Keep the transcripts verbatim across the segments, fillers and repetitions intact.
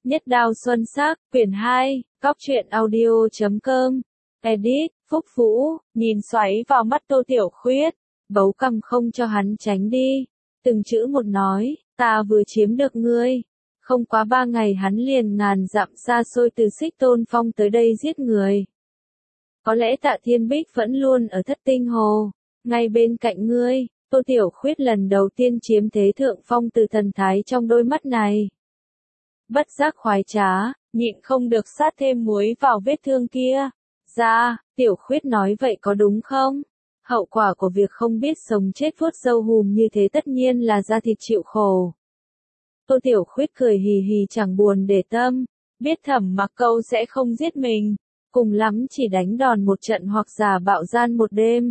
Nhất đao xuân sắc, quyển hai, cóc truyện audio chấm com, edit, Phúc Vũ, nhìn xoáy vào mắt Tô Tiểu Khuyết, bấu cằm không cho hắn tránh đi, từng chữ một nói, ta vừa chiếm được ngươi. Không quá ba ngày hắn liền ngàn dặm xa xôi từ Xích Tôn Phong tới đây giết người. Có lẽ Tạ Thiên Bích vẫn luôn ở Thất Tinh Hồ, ngay bên cạnh ngươi. Tô Tiểu Khuyết lần đầu tiên chiếm thế thượng phong từ thần thái trong đôi mắt này. Bất giác khoái trá, nhịn không được sát thêm muối vào vết thương kia. Ra, Tiểu Khuyết nói vậy có đúng không? Hậu quả của việc không biết sống chết vuốt râu hùm như thế tất nhiên là da thịt chịu khổ. Tô Tiểu Khuyết cười hì hì chẳng buồn để tâm, biết Thẩm Mặc Câu sẽ không giết mình, cùng lắm chỉ đánh đòn một trận hoặc giả bạo gian một đêm.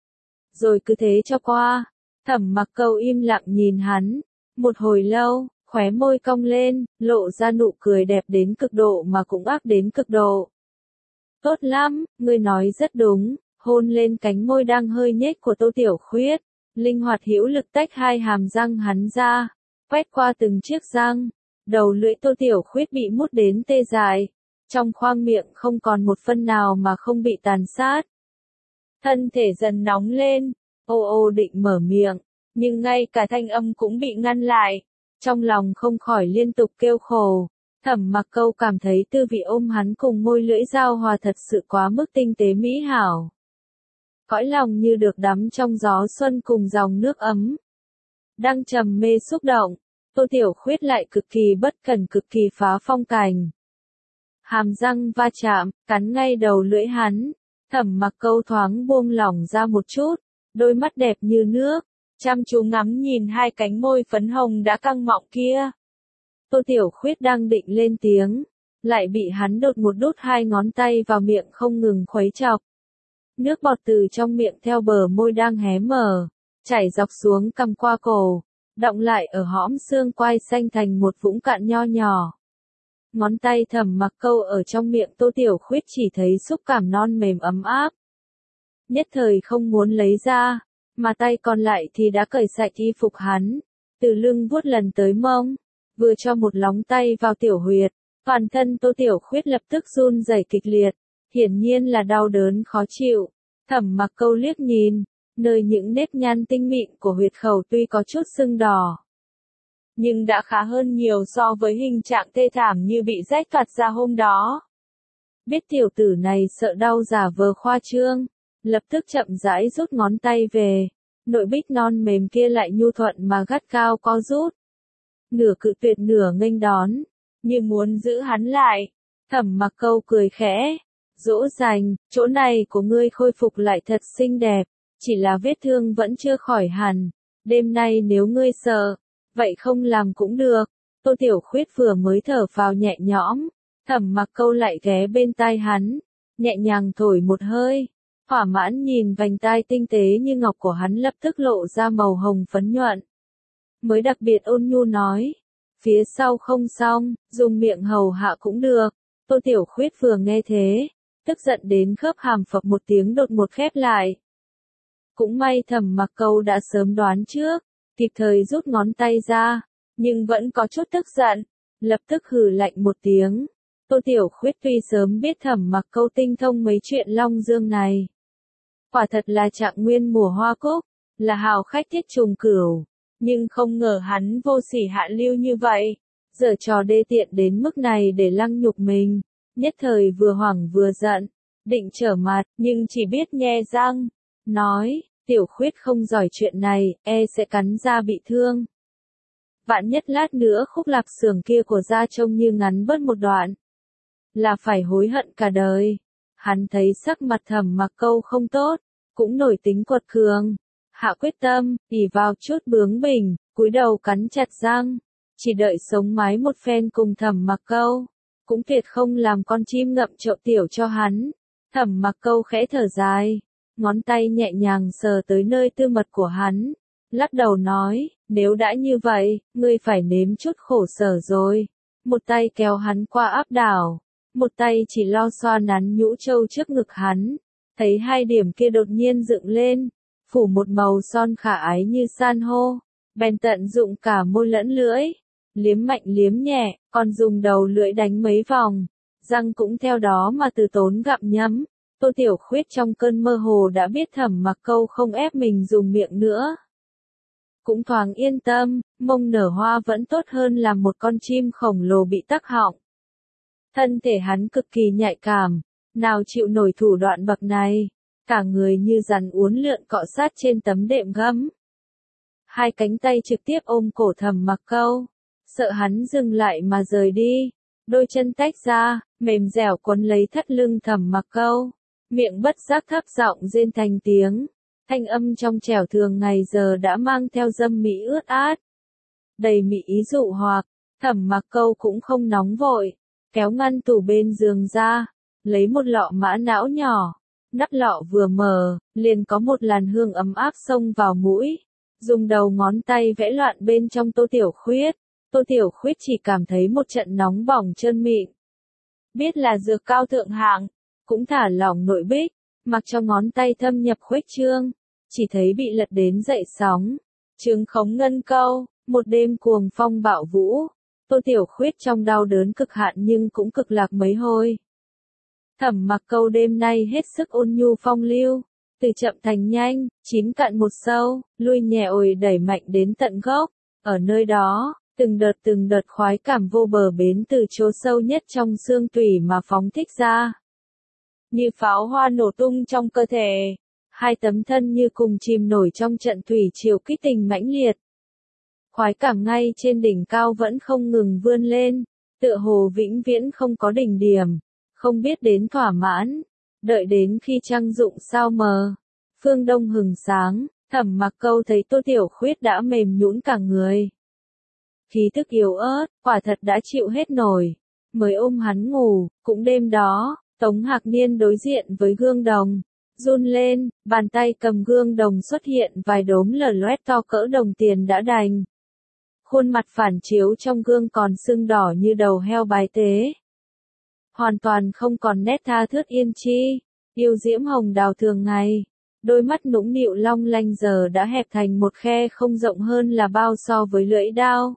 Rồi cứ thế cho qua, Thẩm Mặc Câu im lặng nhìn hắn, một hồi lâu, khóe môi cong lên, lộ ra nụ cười đẹp đến cực độ mà cũng ác đến cực độ. Tốt lắm, ngươi nói rất đúng, hôn lên cánh môi đang hơi nhếch của Tô Tiểu Khuyết, linh hoạt hữu lực tách hai hàm răng hắn ra, quét qua từng chiếc răng, đầu lưỡi Tô Tiểu Khuyết bị mút đến tê dại, trong khoang miệng không còn một phân nào mà không bị tàn sát. Thân thể dần nóng lên, ô ô định mở miệng, nhưng ngay cả thanh âm cũng bị ngăn lại, trong lòng không khỏi liên tục kêu khổ. Thẩm Mặc Câu cảm thấy tư vị ôm hắn cùng môi lưỡi giao hòa thật sự quá mức tinh tế mỹ hảo. Cõi lòng như được đắm trong gió xuân cùng dòng nước ấm. Đang trầm mê xúc động, Tô Tiểu Khuyết lại cực kỳ bất cẩn cực kỳ phá phong cảnh. Hàm răng va chạm, cắn ngay đầu lưỡi hắn. Thẩm Mặc Câu thoáng buông lỏng ra một chút, đôi mắt đẹp như nước, chăm chú ngắm nhìn hai cánh môi phấn hồng đã căng mọng kia. Tô Tiểu Khuyết đang định lên tiếng, lại bị hắn đột một đút hai ngón tay vào miệng không ngừng khuấy chọc. Nước bọt từ trong miệng theo bờ môi đang hé mở, chảy dọc xuống cằm qua cổ, đọng lại ở hõm xương quai xanh thành một vũng cạn nho nhỏ. Ngón tay Thẩm Mặc Câu ở trong miệng Tô Tiểu Khuyết chỉ thấy xúc cảm non mềm ấm áp. Nhất thời không muốn lấy ra, mà tay còn lại thì đã cởi sạch y phục hắn, từ lưng vuốt lần tới mông, vừa cho một lóng tay vào tiểu huyệt, toàn thân Tô Tiểu Khuyết lập tức run rẩy kịch liệt, hiển nhiên là đau đớn khó chịu. Thẩm Mặc Câu liếc nhìn, nơi những nếp nhăn tinh mịn của huyệt khẩu tuy có chút sưng đỏ, nhưng đã khá hơn nhiều so với hình trạng thê thảm như bị rách toạc ra hôm đó. Biết tiểu tử này sợ đau giả vờ khoa trương, lập tức chậm rãi rút ngón tay về, nội bích non mềm kia lại nhu thuận mà gắt cao co rút. Nửa cự tuyệt nửa nghênh đón, như muốn giữ hắn lại. Thẩm Mặc Câu cười khẽ, dỗ dành, chỗ này của ngươi khôi phục lại thật xinh đẹp, chỉ là vết thương vẫn chưa khỏi hẳn, đêm nay nếu ngươi sợ, vậy không làm cũng được. Tô Tiểu Khuyết vừa mới thở phào nhẹ nhõm, Thẩm Mặc Câu lại ghé bên tai hắn, nhẹ nhàng thổi một hơi, thỏa mãn nhìn vành tai tinh tế như ngọc của hắn lập tức lộ ra màu hồng phấn nhuận. Mới đặc biệt ôn nhu nói, phía sau không xong, dùng miệng hầu hạ cũng được. Tô Tiểu Khuyết vừa nghe thế, tức giận đến khớp hàm phập một tiếng đột một khép lại. Cũng may Thẩm Mặc Câu đã sớm đoán trước, kịp thời rút ngón tay ra, nhưng vẫn có chút tức giận, lập tức hừ lạnh một tiếng. Tô Tiểu Khuyết tuy sớm biết Thẩm Mặc Câu tinh thông mấy chuyện long dương này, quả thật là trạng nguyên mùa hoa cúc, là hào khách thiết trùng cửu, nhưng không ngờ hắn vô sỉ hạ lưu như vậy, giở trò đê tiện đến mức này để lăng nhục mình. Nhất thời vừa hoảng vừa giận, định trở mặt, nhưng chỉ biết nhe răng, nói, Tiểu Khuyết không giỏi chuyện này, e sẽ cắn da bị thương. Vạn nhất lát nữa khúc lạp xưởng kia của da trông như ngắn bớt một đoạn, là phải hối hận cả đời. Hắn thấy sắc mặt Thẩm Mặc Câu không tốt, cũng nổi tính quật cường, hạ quyết tâm, ỷ vào chút bướng bỉnh, cúi đầu cắn chặt răng, chỉ đợi sống mái một phen cùng Thẩm Mặc Câu, cũng tuyệt không làm con chim ngậm chậu tiểu cho hắn. Thẩm Mặc Câu khẽ thở dài, ngón tay nhẹ nhàng sờ tới nơi tư mật của hắn, lắc đầu nói, nếu đã như vậy, ngươi phải nếm chút khổ sở rồi. Một tay kéo hắn qua áp đảo, một tay chỉ lo xoa nắn nhũ trâu trước ngực hắn, thấy hai điểm kia đột nhiên dựng lên, phủ một màu son khả ái như san hô, bèn tận dụng cả môi lẫn lưỡi, liếm mạnh liếm nhẹ, còn dùng đầu lưỡi đánh mấy vòng, răng cũng theo đó mà từ tốn gặm nhấm. Tô Tiểu Khuyết trong cơn mơ hồ đã biết Thẩm Mặc Câu không ép mình dùng miệng nữa. Cũng thoáng yên tâm, mông nở hoa vẫn tốt hơn là một con chim khổng lồ bị tắc họng. Thân thể hắn cực kỳ nhạy cảm, nào chịu nổi thủ đoạn bậc này, cả người như rắn uốn lượn cọ sát trên tấm đệm gấm. Hai cánh tay trực tiếp ôm cổ Thẩm Mặc Câu, sợ hắn dừng lại mà rời đi, đôi chân tách ra, mềm dẻo quấn lấy thắt lưng Thẩm Mặc Câu, miệng bất giác thấp giọng rên thành tiếng, thanh âm trong trẻo thường ngày giờ đã mang theo dâm mỹ ướt át. Đầy mỹ ý dụ hoặc, Thẩm Mặc Câu cũng không nóng vội, kéo ngăn tủ bên giường ra, lấy một lọ mã não nhỏ, nắp lọ vừa mở, liền có một làn hương ấm áp xông vào mũi, dùng đầu ngón tay vẽ loạn bên trong Tô Tiểu Khuyết. Tô Tiểu Khuyết chỉ cảm thấy một trận nóng bỏng trơn mịn. Biết là dược cao thượng hạng, cũng thả lỏng nội bích, mặc cho ngón tay thâm nhập khuếch trương, chỉ thấy bị lật đến dậy sóng. Trứng khống ngân câu, một đêm cuồng phong bạo vũ, Tô Tiểu Khuyết trong đau đớn cực hạn nhưng cũng cực lạc mấy hồi. Thẩm Mặc Câu đêm nay hết sức ôn nhu phong lưu, từ chậm thành nhanh, chín cạn một sâu, lui nhẹ ồi đẩy mạnh đến tận gốc, ở nơi đó. Từng đợt từng đợt khoái cảm vô bờ bến từ chỗ sâu nhất trong xương tủy mà phóng thích ra. Như pháo hoa nổ tung trong cơ thể, hai tấm thân như cùng chìm nổi trong trận thủy triều kích tình mãnh liệt. Khoái cảm ngay trên đỉnh cao vẫn không ngừng vươn lên, tựa hồ vĩnh viễn không có đỉnh điểm, không biết đến thỏa mãn, đợi đến khi trăng rụng sao mờ, phương đông hừng sáng, Thẩm Mặc Câu thấy Tô Tiểu Khuyết đã mềm nhũn cả người. Khí thức yếu ớt, quả thật đã chịu hết nổi, mới ôm hắn ngủ. Cũng đêm đó, Tống Hạc Niên đối diện với gương đồng, run lên, bàn tay cầm gương đồng xuất hiện vài đốm lở loét to cỡ đồng tiền đã đành. Khuôn mặt phản chiếu trong gương còn sưng đỏ như đầu heo bài tế. Hoàn toàn không còn nét tha thướt yên chi, yêu diễm hồng đào thường ngày. Đôi mắt nũng nịu long lanh giờ đã hẹp thành một khe không rộng hơn là bao so với lưỡi dao.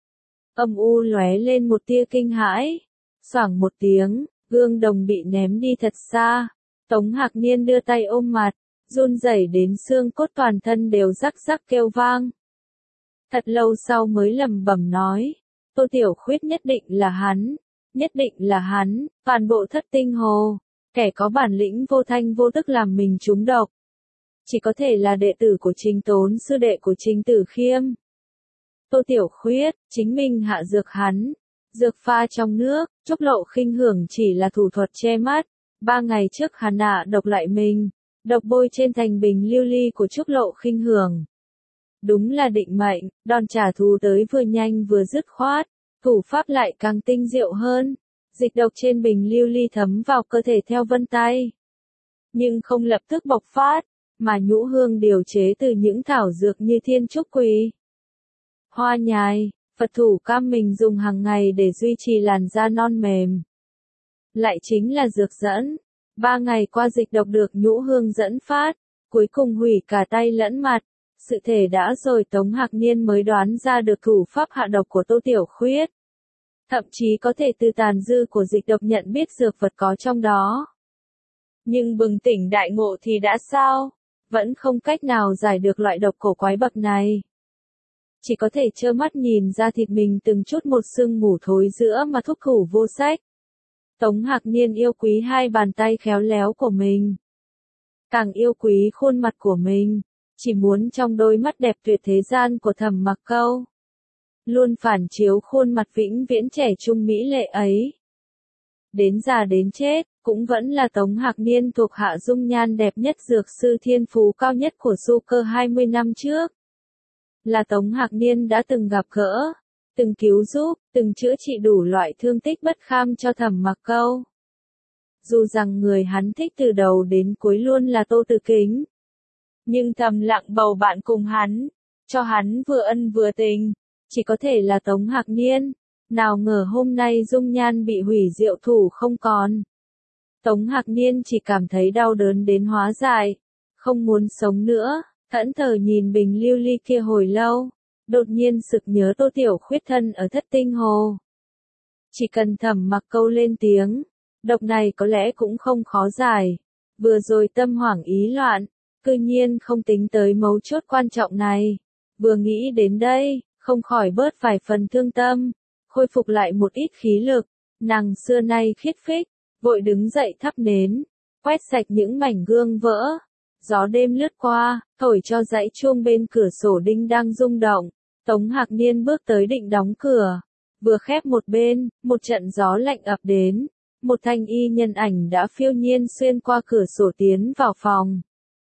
Âm u lóe lên một tia kinh hãi, xoảng một tiếng, gương đồng bị ném đi thật xa. Tống Hạc Niên đưa tay ôm mặt, run rẩy đến xương cốt toàn thân đều rắc rắc kêu vang. Thật lâu sau mới lẩm bẩm nói, Tô Tiểu Khuyết nhất định là hắn, nhất định là hắn, toàn bộ thất tinh hồ, kẻ có bản lĩnh vô thanh vô tức làm mình trúng độc. Chỉ có thể là đệ tử của Trình Tốn, sư đệ của Trình Tử Khiêm. Tô Tiểu Khuyết, chính mình hạ dược hắn, dược pha trong nước, Trúc Lộ khinh hưởng chỉ là thủ thuật che mắt. Ba ngày trước hắn hạ độc lại mình, độc bôi trên thành bình lưu ly của Trúc Lộ khinh hưởng. Đúng là định mệnh, đòn trả thù tới vừa nhanh vừa dứt khoát, thủ pháp lại càng tinh diệu hơn. Dịch độc trên bình lưu ly thấm vào cơ thể theo vân tay, nhưng không lập tức bộc phát, mà nhũ hương điều chế từ những thảo dược như thiên trúc quỳ, hoa nhài, Phật thủ cam mình dùng hàng ngày để duy trì làn da non mềm. Lại chính là dược dẫn. Ba ngày qua dịch độc được nhũ hương dẫn phát, cuối cùng hủy cả tay lẫn mặt. Sự thể đã rồi Tống Hạc Niên mới đoán ra được thủ pháp hạ độc của Tô Tiểu Khuyết. Thậm chí có thể từ tàn dư của dịch độc nhận biết dược vật có trong đó. Nhưng bừng tỉnh đại ngộ thì đã sao? Vẫn không cách nào giải được loại độc cổ quái bậc này. Chỉ có thể trơ mắt nhìn ra thịt mình từng chút một sưng mủ thối giữa mà thúc thủ vô sách. Tống Hạc Niên yêu quý hai bàn tay khéo léo của mình. Càng yêu quý khuôn mặt của mình, chỉ muốn trong đôi mắt đẹp tuyệt thế gian của Thẩm Mặc Câu luôn phản chiếu khuôn mặt vĩnh viễn trẻ trung mỹ lệ ấy. Đến già đến chết, cũng vẫn là Tống Hạc Niên thuộc hạ dung nhan đẹp nhất dược sư thiên phú cao nhất của Du Cơ hai mươi năm trước. Là Tống Hạc Niên đã từng gặp gỡ, từng cứu giúp, từng chữa trị đủ loại thương tích bất kham cho Thẩm Mặc Câu. Dù rằng người hắn thích từ đầu đến cuối luôn là Tô Tử Kính, nhưng thầm lặng bầu bạn cùng hắn, cho hắn vừa ân vừa tình, chỉ có thể là Tống Hạc Niên. Nào ngờ hôm nay dung nhan bị hủy diệu thủ không còn. Tống Hạc Niên chỉ cảm thấy đau đớn đến hóa dại, không muốn sống nữa, thẫn thờ nhìn bình lưu ly kia hồi lâu, đột nhiên sực nhớ Tô Tiểu Khuyết thân ở Thất Tinh Hồ. Chỉ cần Thẩm Mặc Câu lên tiếng, độc này có lẽ cũng không khó giải. Vừa rồi tâm hoảng ý loạn, cư nhiên không tính tới mấu chốt quan trọng này. Vừa nghĩ đến đây, không khỏi bớt vài phần thương tâm, khôi phục lại một ít khí lực, nàng xưa nay khiết phích, vội đứng dậy thắp nến, quét sạch những mảnh gương vỡ. Gió đêm lướt qua, thổi cho dãy chuông bên cửa sổ đinh đang rung động. Tống Hạc Niên bước tới định đóng cửa, vừa khép một bên, một trận gió lạnh ập đến, một thanh y nhân ảnh đã phiêu nhiên xuyên qua cửa sổ tiến vào phòng.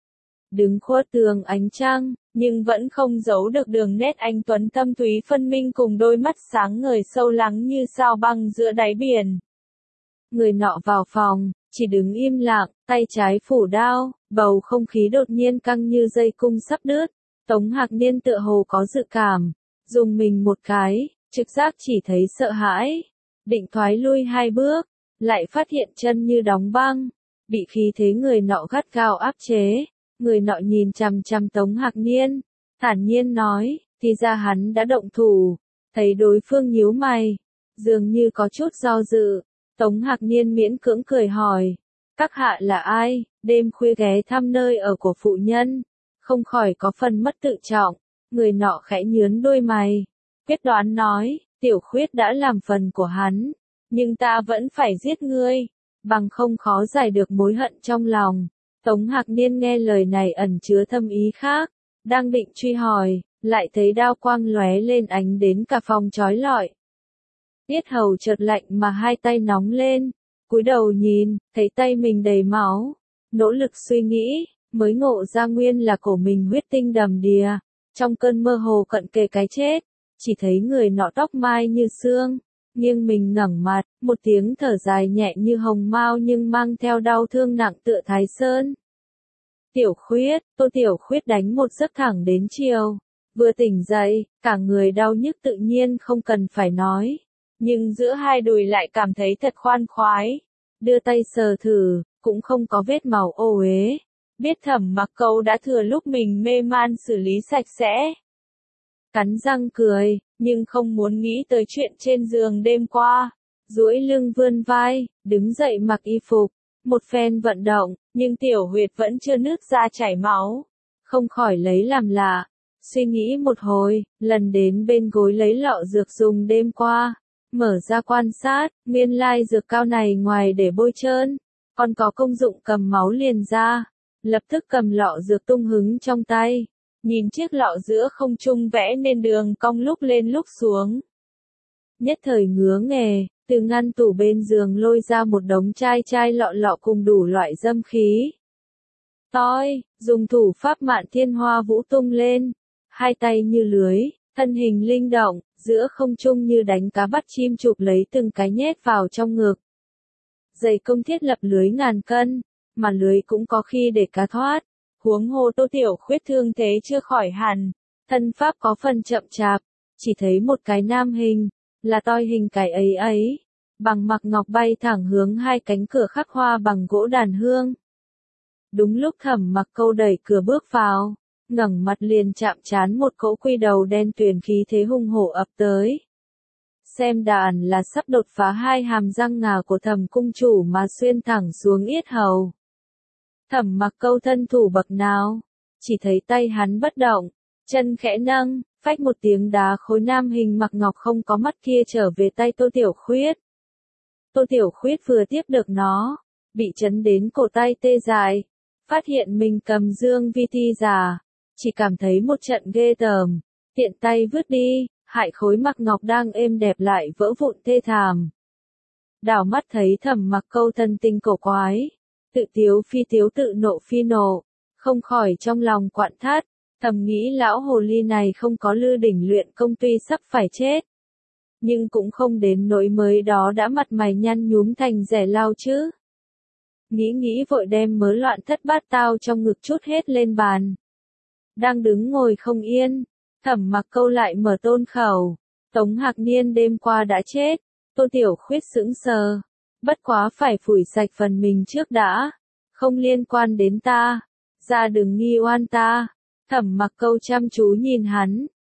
Đứng khuất tường ánh trăng, nhưng vẫn không giấu được đường nét anh tuấn thâm thúy phân minh cùng đôi mắt sáng ngời sâu lắng như sao băng giữa đáy biển. Người nọ vào phòng, chỉ đứng im lặng, tay trái phủ đao, bầu không khí đột nhiên căng như dây cung sắp đứt. Tống Hạc Niên tựa hồ có dự cảm, dùng mình một cái, trực giác chỉ thấy sợ hãi, định thoái lui hai bước, lại phát hiện chân như đóng băng, bị khí thế người nọ gắt gao áp chế. Người nọ nhìn chằm chằm Tống Hạc Niên, thản nhiên nói, thì ra hắn đã động thủ, thấy đối phương nhíu mày, dường như có chút do dự. Tống Hạc Niên miễn cưỡng cười hỏi, các hạ là ai, đêm khuya ghé thăm nơi ở của phụ nhân, không khỏi có phần mất tự trọng. Người nọ khẽ nhướng đôi mày, quyết đoán nói, Tiểu Khuyết đã làm phần của hắn, nhưng ta vẫn phải giết ngươi, bằng không khó giải được mối hận trong lòng. Tống Hạc Niên nghe lời này ẩn chứa thâm ý khác, đang định truy hỏi, lại thấy đao quang lóe lên ánh đến cả phòng chói lọi. Tiết Hầu chợt lạnh mà hai tay nóng lên, cúi đầu nhìn, thấy tay mình đầy máu, nỗ lực suy nghĩ, mới ngộ ra nguyên là cổ mình huyết tinh đầm đìa, trong cơn mơ hồ cận kề cái chết, chỉ thấy người nọ tóc mai như xương, nghiêng mình ngẩng mặt, một tiếng thở dài nhẹ như hồng mao nhưng mang theo đau thương nặng tựa Thái Sơn. Tiểu Khuyết, Tô Tiểu Khuyết đánh một giấc thẳng đến chiều, vừa tỉnh dậy, cả người đau nhức tự nhiên không cần phải nói, nhưng giữa hai đùi lại cảm thấy thật khoan khoái, đưa tay sờ thử, cũng không có vết màu ô uế, biết Thẩm Mặc Câu đã thừa lúc mình mê man xử lý sạch sẽ. Cắn răng cười, nhưng không muốn nghĩ tới chuyện trên giường đêm qua, duỗi lưng vươn vai, đứng dậy mặc y phục, một phen vận động, nhưng tiểu huyệt vẫn chưa nứt ra chảy máu, không khỏi lấy làm lạ, suy nghĩ một hồi, lần đến bên gối lấy lọ dược dùng đêm qua, mở ra quan sát, nguyên lai dược cao này ngoài để bôi trơn, còn có công dụng cầm máu liền ra, lập tức cầm lọ dược tung hứng trong tay. Nhìn chiếc lọ giữa không trung vẽ nên đường cong lúc lên lúc xuống. Nhất thời ngứa nghề, từ ngăn tủ bên giường lôi ra một đống chai chai lọ lọ cùng đủ loại dâm khí. Toi, dùng thủ pháp Mạn Thiên Hoa vũ tung lên, hai tay như lưới, thân hình linh động, giữa không trung như đánh cá bắt chim chụp lấy từng cái nhét vào trong ngực. Dày công thiết lập lưới ngàn cân, mà lưới cũng có khi để cá thoát. Huống hồ Tô Tiểu Khuyết thương thế chưa khỏi hẳn, thân pháp có phần chậm chạp, chỉ thấy một cái nam hình, là toi hình cái ấy ấy, bằng mặc ngọc bay thẳng hướng hai cánh cửa khắc hoa bằng gỗ đàn hương. Đúng lúc Thẩm Mặc Câu đẩy cửa bước vào, ngẩng mặt liền chạm trán một cỗ quy đầu đen tuyền khí thế hung hổ ập tới. Xem đàn là sắp đột phá hai hàm răng ngà của Thẩm cung chủ mà xuyên thẳng xuống yết hầu. Thẩm Mặc Câu thân thủ bậc nào, chỉ thấy tay hắn bất động, chân khẽ nâng, phách một tiếng đá khối nam hình mặc ngọc không có mắt kia trở về tay Tô Tiểu Khuyết. Tô Tiểu Khuyết vừa tiếp được nó, bị chấn đến cổ tay tê dại, phát hiện mình cầm dương vi thi giả, chỉ cảm thấy một trận ghê tởm, tiện tay vứt đi, hại khối mặc ngọc đang êm đẹp lại vỡ vụn thê thảm. Đảo mắt thấy Thẩm Mặc Câu thân tinh cổ quái, tự tiếu phi tiếu tự nộ phi nộ, không khỏi trong lòng quặn thắt, thầm nghĩ lão hồ ly này không có lư đỉnh luyện công tuy sắp phải chết, nhưng cũng không đến nỗi mới đó đã mặt mày nhăn nhúm thành rẻ lau chứ. Nghĩ nghĩ vội đem mớ loạn thất bát tao trong ngực trút hết lên bàn. Đang đứng ngồi không yên, Thẩm Mặc Câu lại mở tôn khẩu, Tống Hạc Niên đêm qua đã chết, Tô Tiểu Khuyết sững sờ. Bất quá phải phủi sạch phần mình trước đã, không liên quan đến ta, ra đừng nghi oan ta. Thẩm Mặc Câu chăm chú nhìn hắn,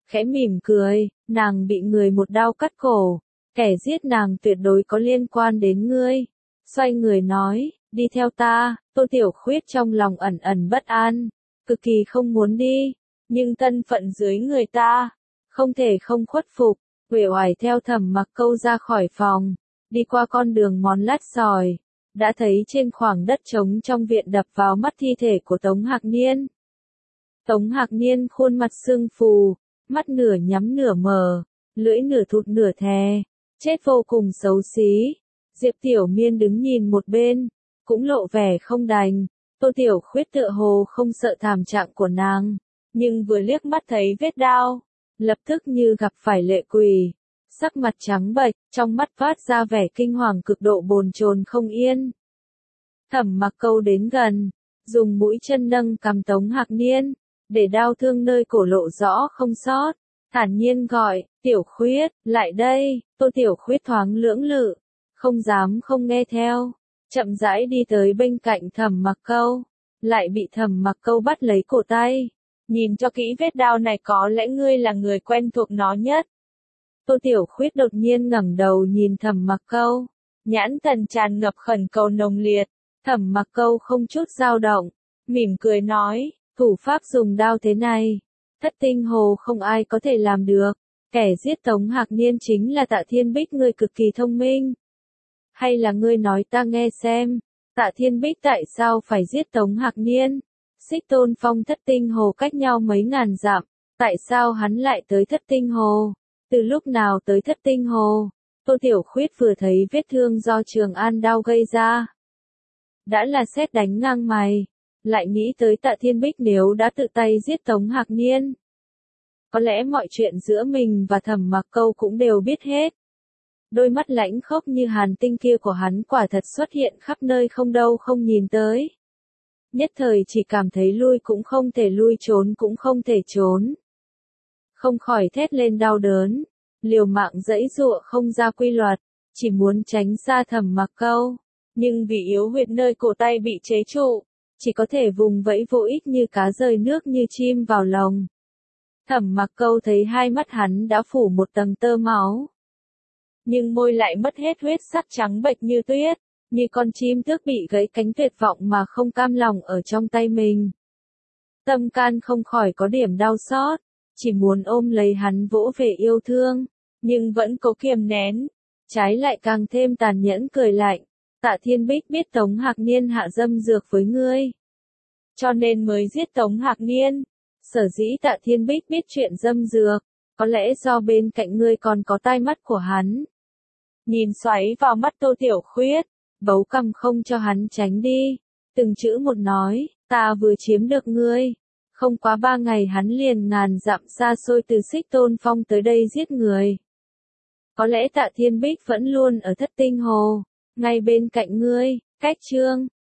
khẽ mỉm cười, nàng bị người một đao cắt cổ, kẻ giết nàng tuyệt đối có liên quan đến ngươi. Xoay người nói, đi theo ta. Tô Tiểu Khuyết trong lòng ẩn ẩn bất an, cực kỳ không muốn đi, nhưng thân phận dưới người ta, không thể không khuất phục, uể oải theo Thẩm Mặc Câu ra khỏi phòng, đi qua con đường mòn lát sỏi, đã thấy trên khoảng đất trống trong viện đập vào mắt thi thể của Tống Hạc Niên. Tống Hạc Niên khuôn mặt sưng phù, mắt nửa nhắm nửa mở, lưỡi nửa thụt nửa thè, chết vô cùng xấu xí. Diệp Tiểu Miên đứng nhìn một bên, cũng lộ vẻ không đành. Tô Tiểu Khuyết tựa hồ không sợ thảm trạng của nàng, nhưng vừa liếc mắt thấy vết đao, lập tức như gặp phải lệ quỷ, sắc mặt trắng bệch, trong mắt phát ra vẻ kinh hoàng cực độ bồn chồn không yên. Thẩm Mặc Câu đến gần, dùng mũi chân nâng cằm Tống Hạc Niên, để đao thương nơi cổ lộ rõ không sót, thản nhiên gọi, Tiểu Khuyết, lại đây. Tô Tiểu Khuyết thoáng lưỡng lự, không dám không nghe theo, chậm rãi đi tới bên cạnh Thẩm Mặc Câu, lại bị Thẩm Mặc Câu bắt lấy cổ tay. Nhìn cho kỹ vết đao này, có lẽ ngươi là người quen thuộc nó nhất. Tô Tiểu Khuyết đột nhiên ngẩng đầu nhìn Thẩm Mặc Câu, nhãn thần tràn ngập khẩn cầu nồng liệt. Thẩm Mặc Câu không chút dao động, mỉm cười nói, thủ pháp dùng đao thế này, Thất Tinh Hồ không ai có thể làm được. Kẻ giết Tống Hạc Niên chính là Tạ Thiên Bích, ngươi cực kỳ thông minh. Hay là ngươi nói ta nghe xem, Tạ Thiên Bích tại sao phải giết Tống Hạc Niên? Xích Tôn Phong Thất Tinh Hồ cách nhau mấy ngàn dặm, tại sao hắn lại tới Thất Tinh Hồ? Từ lúc nào tới Thất Tinh Hồ? Tô Tiểu Khuyết vừa thấy vết thương do Trường An đao gây ra, đã là sét đánh ngang mày, lại nghĩ tới Tạ Thiên Bích nếu đã tự tay giết Tống Hạc Niên, có lẽ mọi chuyện giữa mình và Thẩm Mặc Câu cũng đều biết hết. Đôi mắt lãnh khốc như hàn tinh kia của hắn quả thật xuất hiện khắp nơi không đâu không nhìn tới. Nhất thời chỉ cảm thấy lui cũng không thể lui, trốn cũng không thể trốn. Không khỏi thét lên đau đớn, liều mạng giãy giụa không ra quy luật, chỉ muốn tránh xa Thẩm Mặc Câu, nhưng vì yếu huyệt nơi cổ tay bị chế trụ, chỉ có thể vùng vẫy vô ích như cá rơi nước, như chim vào lồng. Thẩm Mặc Câu thấy hai mắt hắn đã phủ một tầng tơ máu, nhưng môi lại mất hết huyết sắc trắng bệch như tuyết, như con chim tước bị gãy cánh tuyệt vọng mà không cam lòng ở trong tay mình. Tâm can không khỏi có điểm đau xót, chỉ muốn ôm lấy hắn vỗ về yêu thương, nhưng vẫn cố kiềm nén, trái lại càng thêm tàn nhẫn cười lạnh. Tạ Thiên Bích biết Tống Hạc Niên hạ dâm dược với ngươi, cho nên mới giết Tống Hạc Niên. Sở dĩ Tạ Thiên Bích biết chuyện dâm dược, có lẽ do bên cạnh ngươi còn có tai mắt của hắn. Nhìn xoáy vào mắt Tô Tiểu Khuyết, bấu cằm không cho hắn tránh đi, từng chữ một nói, ta vừa chiếm được ngươi. Không quá ba ngày hắn liền ngàn dặm xa xôi từ Xích Tôn Phong tới đây giết người. Có lẽ Tạ Thiên Bích vẫn luôn ở Thất Tinh Hồ, ngay bên cạnh ngươi. Cách chương